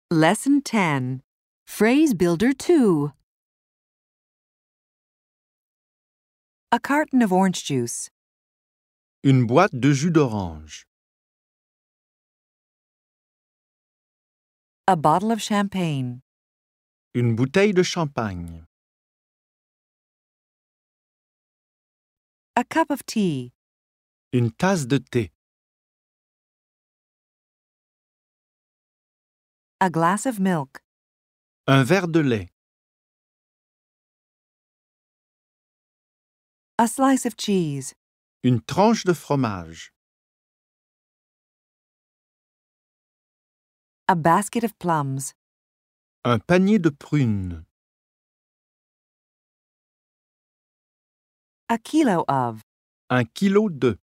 Lesson 10. Phrase Builder 2. A carton of orange juice. Une boîte de jus d'orange. A bottle of champagne. Une bouteille de champagne. A cup of tea. Une tasse de thé. A glass of milk. Un verre de lait. A slice of cheese. Une tranche de fromage. A basket of plums. Un panier de prunes. A kilo of. 1 kilo de.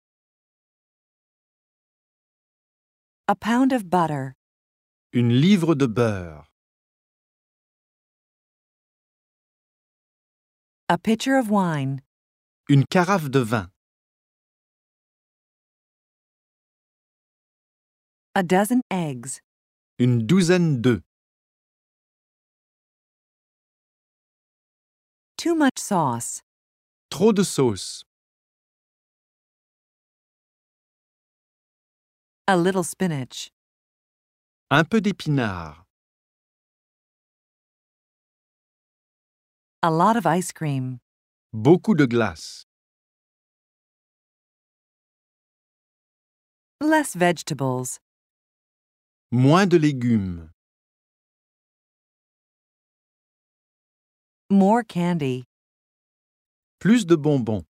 A pound of butter. Une livre de beurre. A pitcher of wine. Une carafe de vin. A dozen eggs. Une douzaine d'œufs. Too much sauce. Trop de sauce. A little spinach. Un peu d'épinards. A lot of ice cream. Beaucoup de glace. Less vegetables. Moins de légumes. More candy. Plus de bonbons.